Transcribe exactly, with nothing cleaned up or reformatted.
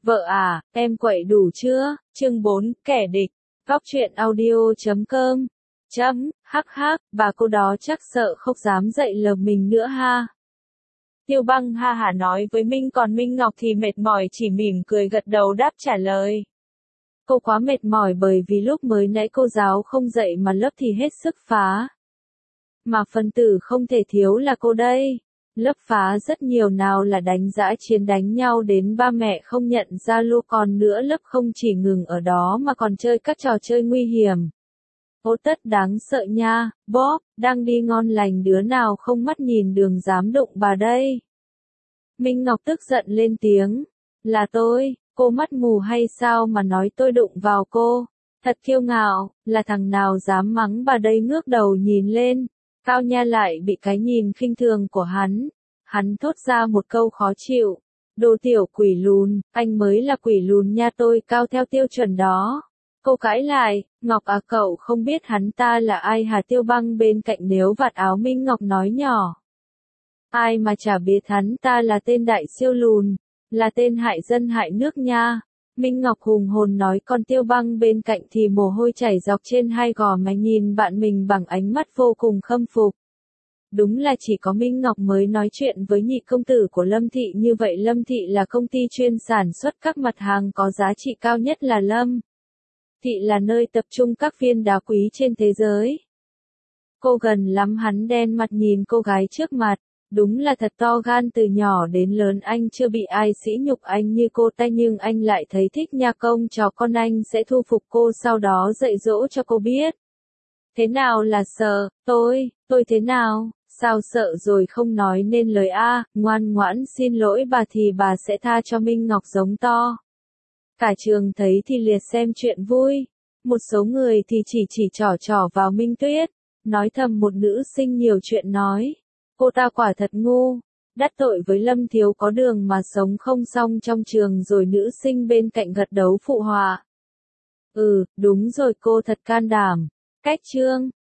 Vợ à, em quậy đủ chưa? Chương bốn, kẻ địch. Góc truyện audio chấm com. Chấm, hắc hắc, bà cô đó chắc sợ không dám dậy lờ mình nữa ha. Tiêu Băng ha hả nói với Minh, còn Minh Ngọc thì mệt mỏi chỉ mỉm cười gật đầu đáp trả lời. Cô quá mệt mỏi bởi vì lúc mới nãy cô giáo không dậy mà lớp thì hết sức phá. Mà phần tử không thể thiếu là cô đây. Lớp phá rất nhiều, nào là đánh dã chiến đánh nhau đến ba mẹ không nhận ra luôn, còn nữa lớp không chỉ ngừng ở đó mà còn chơi các trò chơi nguy hiểm. Ô tất đáng sợ nha, Bob, đang đi ngon lành đứa nào không mắt nhìn đường dám đụng bà đây. Minh Ngọc tức giận lên tiếng, là tôi, cô mắt mù hay sao mà nói tôi đụng vào cô, thật kiêu ngạo, là thằng nào dám mắng bà đây. Ngước đầu nhìn lên, Cao Nha lại bị cái nhìn khinh thường của hắn, hắn thốt ra một câu khó chịu, đồ tiểu quỷ lùn, anh mới là quỷ lùn nha, tôi cao theo tiêu chuẩn đó. Cô cãi lại, Ngọc à, cậu không biết hắn ta là ai hả? Tiêu Băng bên cạnh nếu vạt áo Minh Ngọc nói nhỏ. Ai mà chả biết hắn ta là tên đại siêu lùn, là tên hại dân hại nước nha. Minh Ngọc hùng hồn nói, còn Tiêu Băng bên cạnh thì mồ hôi chảy dọc trên hai gò má, nhìn bạn mình bằng ánh mắt vô cùng khâm phục. Đúng là chỉ có Minh Ngọc mới nói chuyện với nhị công tử của Lâm Thị như vậy. Lâm Thị là công ty chuyên sản xuất các mặt hàng có giá trị cao nhất, là Lâm Thị là nơi tập trung các viên đá quý trên thế giới. Cô gần lắm, hắn đen mặt nhìn cô gái trước mặt. Đúng là thật to gan, từ nhỏ đến lớn anh chưa bị ai sỉ nhục anh như cô ta, nhưng anh lại thấy thích nha. Công trò con anh sẽ thu phục cô, sau đó dạy dỗ cho cô biết. Thế nào là sợ, tôi, tôi thế nào, sao sợ rồi không nói nên lời a, ngoan ngoãn xin lỗi bà thì bà sẽ tha cho. Minh Ngọc giống to. Cả trường thấy thì liệt xem chuyện vui, một số người thì chỉ chỉ trỏ trỏ vào Minh Tuyết, nói thầm một nữ sinh nhiều chuyện nói. Cô ta quả thật ngu, đắc tội với Lâm Thiếu có đường mà sống không xong trong trường. Rồi nữ sinh bên cạnh gật đầu phụ họa. Ừ, đúng rồi, cô thật can đảm. Cách chương